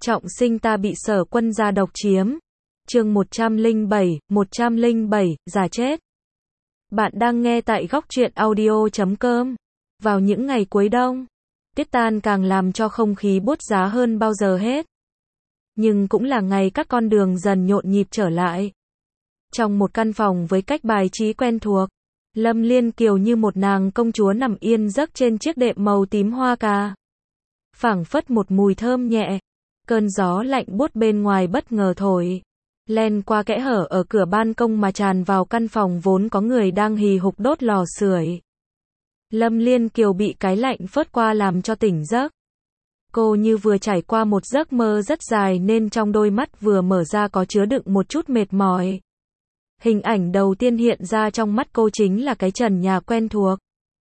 Trọng sinh ta bị Sở Quân gia độc chiếm. Chương 107, giả chết. Bạn đang nghe tại Góc Truyện Audio.com. Vào những ngày cuối đông, tuyết tan càng làm cho không khí buốt giá hơn bao giờ hết. Nhưng cũng là ngày các con đường dần nhộn nhịp trở lại. Trong một căn phòng với cách bài trí quen thuộc, Lâm Liên Kiều như một nàng công chúa nằm yên giấc trên chiếc đệm màu tím hoa cà. Phảng phất một mùi thơm nhẹ. Cơn gió lạnh buốt bên ngoài bất ngờ thổi len qua kẽ hở ở cửa ban công mà tràn vào căn phòng vốn có người đang hì hục đốt lò sưởi. Lâm Liên Kiều bị cái lạnh phớt qua làm cho tỉnh giấc. Cô như vừa trải qua một giấc mơ rất dài nên trong đôi mắt vừa mở ra có chứa đựng một chút mệt mỏi. Hình ảnh đầu tiên hiện ra trong mắt cô chính là cái trần nhà quen thuộc.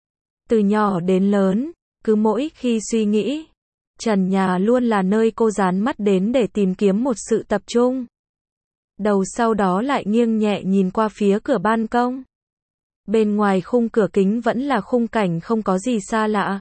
Từ nhỏ đến lớn, cứ mỗi khi suy nghĩ, trần nhà luôn là nơi cô dán mắt đến để tìm kiếm một sự tập trung. Đầu sau đó lại nghiêng nhẹ nhìn qua phía cửa ban công. Bên ngoài khung cửa kính vẫn là khung cảnh không có gì xa lạ.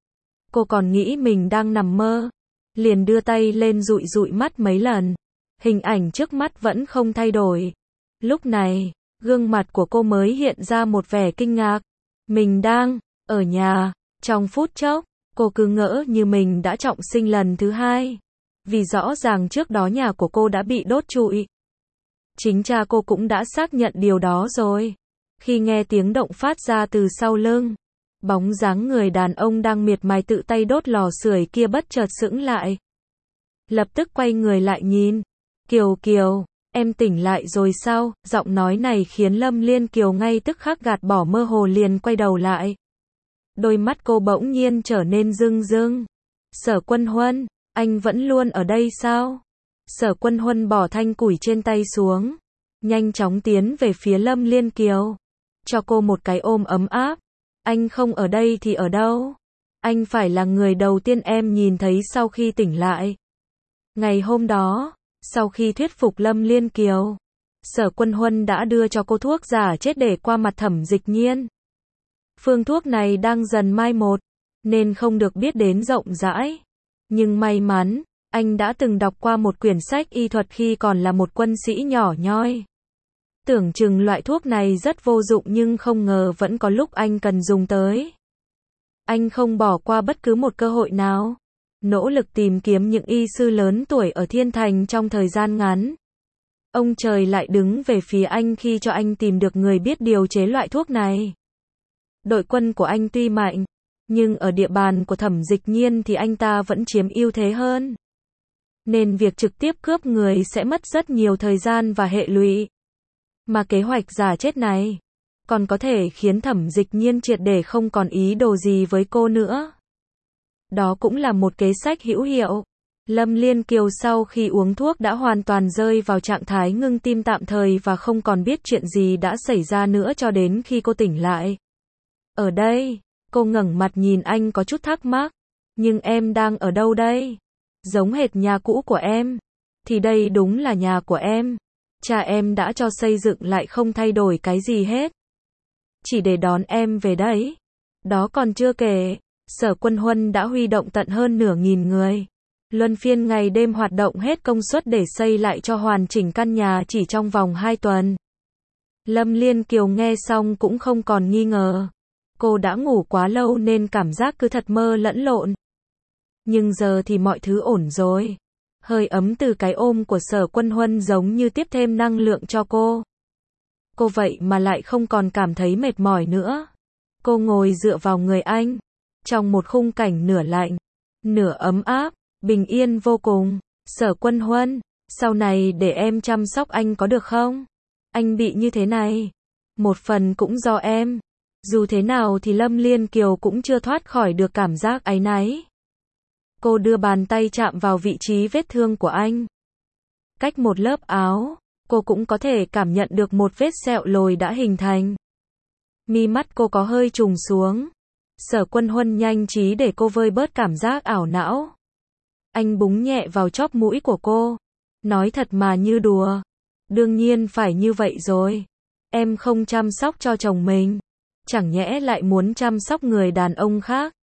Cô còn nghĩ mình đang nằm mơ. Liền đưa tay lên dụi dụi mắt mấy lần. Hình ảnh trước mắt vẫn không thay đổi. Lúc này, gương mặt của cô mới hiện ra một vẻ kinh ngạc. Mình đang ở nhà. Trong phút chốc, cô cứ ngỡ như mình đã trọng sinh lần thứ hai. Vì rõ ràng trước đó nhà của cô đã bị đốt trụi. Chính cha cô cũng đã xác nhận điều đó rồi. Khi nghe tiếng động phát ra từ sau lưng, bóng dáng người đàn ông đang miệt mài tự tay đốt lò sưởi kia bất chợt sững lại. Lập tức quay người lại nhìn. Kiều Kiều, em tỉnh lại rồi sao? Giọng nói này khiến Lâm Liên Kiều ngay tức khắc gạt bỏ mơ hồ liền quay đầu lại. Đôi mắt cô bỗng nhiên trở nên rưng rưng. Sở Quân Huân, anh vẫn luôn ở đây sao? Sở Quân Huân bỏ thanh củi trên tay xuống, nhanh chóng tiến về phía Lâm Liên Kiều, cho cô một cái ôm ấm áp. Anh không ở đây thì ở đâu? Anh phải là người đầu tiên em nhìn thấy sau khi tỉnh lại. Ngày hôm đó, sau khi thuyết phục Lâm Liên Kiều, Sở Quân Huân đã đưa cho cô thuốc giả chết để qua mặt Thẩm Dịch Nhiên. Phương thuốc này đang dần mai một, nên không được biết đến rộng rãi. Nhưng may mắn, anh đã từng đọc qua một quyển sách y thuật khi còn là một quân sĩ nhỏ nhoi. Tưởng chừng loại thuốc này rất vô dụng nhưng không ngờ vẫn có lúc anh cần dùng tới. Anh không bỏ qua bất cứ một cơ hội nào. Nỗ lực tìm kiếm những y sư lớn tuổi ở Thiên Thành trong thời gian ngắn. Ông trời lại đứng về phía anh khi cho anh tìm được người biết điều chế loại thuốc này. Đội quân của anh tuy mạnh, nhưng ở địa bàn của Thẩm Dịch Nhiên thì anh ta vẫn chiếm ưu thế hơn. Nên việc trực tiếp cướp người sẽ mất rất nhiều thời gian và hệ lụy. Mà kế hoạch giả chết này còn có thể khiến Thẩm Dịch Nhiên triệt để không còn ý đồ gì với cô nữa. Đó cũng là một kế sách hữu hiệu. Lâm Liên Kiều sau khi uống thuốc đã hoàn toàn rơi vào trạng thái ngưng tim tạm thời và không còn biết chuyện gì đã xảy ra nữa cho đến khi cô tỉnh lại. Ở đây, cô ngẩng mặt nhìn anh có chút thắc mắc. Nhưng em đang ở đâu đây? Giống hệt nhà cũ của em. Thì đây đúng là nhà của em. Cha em đã cho xây dựng lại không thay đổi cái gì hết. Chỉ để đón em về đấy. Đó còn chưa kể, Sở Quân Huân đã huy động tận hơn nửa nghìn người. Luân phiên ngày đêm hoạt động hết công suất để xây lại cho hoàn chỉnh căn nhà chỉ trong vòng 2 tuần. Lâm Liên Kiều nghe xong cũng không còn nghi ngờ. Cô đã ngủ quá lâu nên cảm giác cứ thật mơ lẫn lộn. Nhưng giờ thì mọi thứ ổn rồi. Hơi ấm từ cái ôm của Sở Quân Huân giống như tiếp thêm năng lượng cho cô. Cô vậy mà lại không còn cảm thấy mệt mỏi nữa. Cô ngồi dựa vào người anh, trong một khung cảnh nửa lạnh, nửa ấm áp, bình yên vô cùng. Sở Quân Huân, sau này để em chăm sóc anh có được không? Anh bị như thế này, một phần cũng do em. Dù thế nào thì Lâm Liên Kiều cũng chưa thoát khỏi được cảm giác áy náy. Cô đưa bàn tay chạm vào vị trí vết thương của anh. Cách một lớp áo, cô cũng có thể cảm nhận được một vết sẹo lồi đã hình thành. Mi mắt cô có hơi trùng xuống. Sở Quân Huân nhanh trí để cô vơi bớt cảm giác ảo não. Anh búng nhẹ vào chóp mũi của cô. Nói thật mà như đùa. Đương nhiên phải như vậy rồi. Em không chăm sóc cho chồng mình. Chẳng nhẽ lại muốn chăm sóc người đàn ông khác.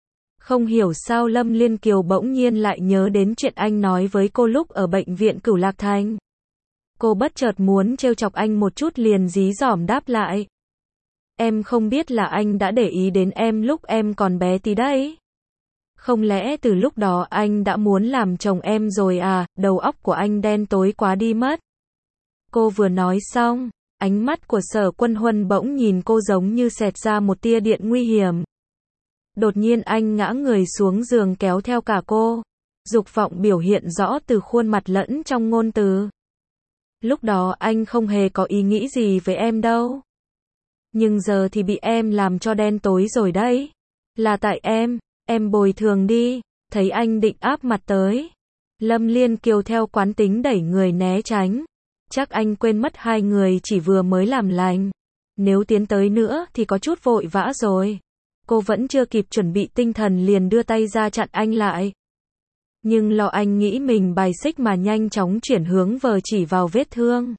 Không hiểu sao Lâm Liên Kiều bỗng nhiên lại nhớ đến chuyện anh nói với cô lúc ở bệnh viện Cửu Lạc Thành. Cô bất chợt muốn trêu chọc anh một chút liền dí dỏm đáp lại. Em không biết là anh đã để ý đến em lúc em còn bé tí đấy. Không lẽ từ lúc đó anh đã muốn làm chồng em rồi à, đầu óc của anh đen tối quá đi mất. Cô vừa nói xong, ánh mắt của Sở Quân Huân bỗng nhìn cô giống như xẹt ra một tia điện nguy hiểm. Đột nhiên anh ngã người xuống giường kéo theo cả cô. Dục vọng biểu hiện rõ từ khuôn mặt lẫn trong ngôn từ. Lúc đó anh không hề có ý nghĩ gì với em đâu. Nhưng giờ thì bị em làm cho đen tối rồi đấy. Là tại em bồi thường đi. Thấy anh định áp mặt tới. Lâm Liên Kiều theo quán tính đẩy người né tránh. Chắc anh quên mất hai người chỉ vừa mới làm lành. Nếu tiến tới nữa thì có chút vội vã rồi. Cô vẫn chưa kịp chuẩn bị tinh thần liền đưa tay ra chặn anh lại. Nhưng lo anh nghĩ mình bài xích mà nhanh chóng chuyển hướng vờ chỉ vào vết thương.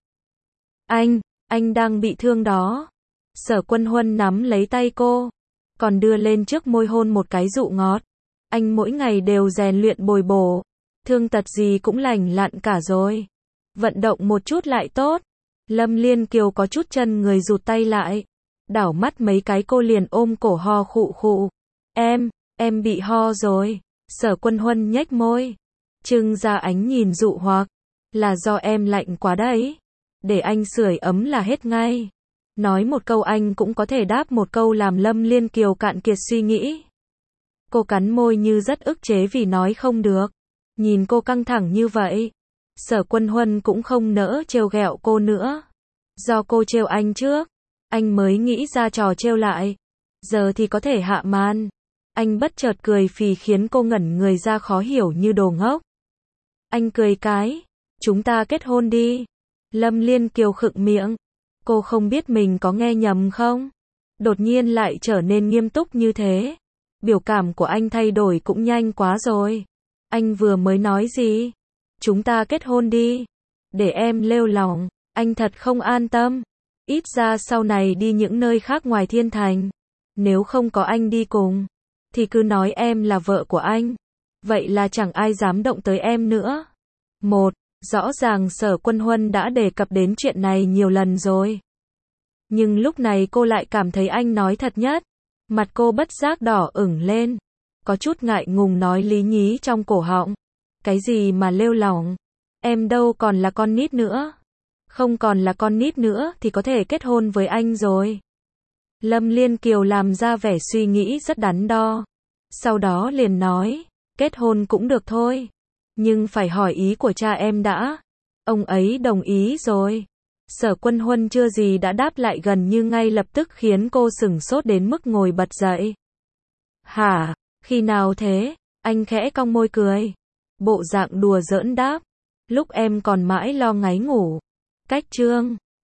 Anh đang bị thương đó. Sở Quân Huân nắm lấy tay cô. Còn đưa lên trước môi hôn một cái dụ ngọt. Anh mỗi ngày đều rèn luyện bồi bổ. Thương tật gì cũng lành lặn cả rồi. Vận động một chút lại tốt. Lâm Liên Kiều có chút chân người rụt tay lại. Đảo mắt mấy cái cô liền ôm cổ ho khụ khụ. Em bị ho rồi. Sở Quân Huân nhếch môi. Trưng ra ánh nhìn dụ hoặc. Là do em lạnh quá đấy. Để anh sưởi ấm là hết ngay. Nói một câu anh cũng có thể đáp một câu làm Lâm Liên Kiều cạn kiệt suy nghĩ. Cô cắn môi như rất ức chế vì nói không được. Nhìn cô căng thẳng như vậy. Sở Quân Huân cũng không nỡ trêu ghẹo cô nữa. Do cô trêu anh trước. Anh mới nghĩ ra trò trêu lại. Giờ thì có thể hạ màn. Anh bất chợt cười phì khiến cô ngẩn người ra khó hiểu như đồ ngốc. Anh cười cái. Chúng ta kết hôn đi. Lâm Liên Kiều khựng miệng. Cô không biết mình có nghe nhầm không? Đột nhiên lại trở nên nghiêm túc như thế. Biểu cảm của anh thay đổi cũng nhanh quá rồi. Anh vừa mới nói gì? Chúng ta kết hôn đi. Để em lêu lỏng. Anh thật không an tâm. Ít ra sau này đi những nơi khác ngoài Thiên Thành. Nếu không có anh đi cùng. Thì cứ nói em là vợ của anh. Vậy là chẳng ai dám động tới em nữa. Rõ ràng Sở Quân Huân đã đề cập đến chuyện này nhiều lần rồi. Nhưng lúc này cô lại cảm thấy anh nói thật nhất. Mặt cô bất giác đỏ ửng lên. Có chút ngại ngùng nói lý nhí trong cổ họng. Cái gì mà lêu lỏng? Em đâu còn là con nít nữa. Không còn là con nít nữa thì có thể kết hôn với anh rồi. Lâm Liên Kiều làm ra vẻ suy nghĩ rất đắn đo. Sau đó liền nói, kết hôn cũng được thôi. Nhưng phải hỏi ý của cha em đã. Ông ấy đồng ý rồi. Sở Quân Huân chưa gì đã đáp lại gần như ngay lập tức khiến cô sửng sốt đến mức ngồi bật dậy. Hả? Khi nào thế? Anh khẽ cong môi cười. Bộ dạng đùa giỡn đáp. Lúc em còn mãi lo ngáy ngủ. Cách chương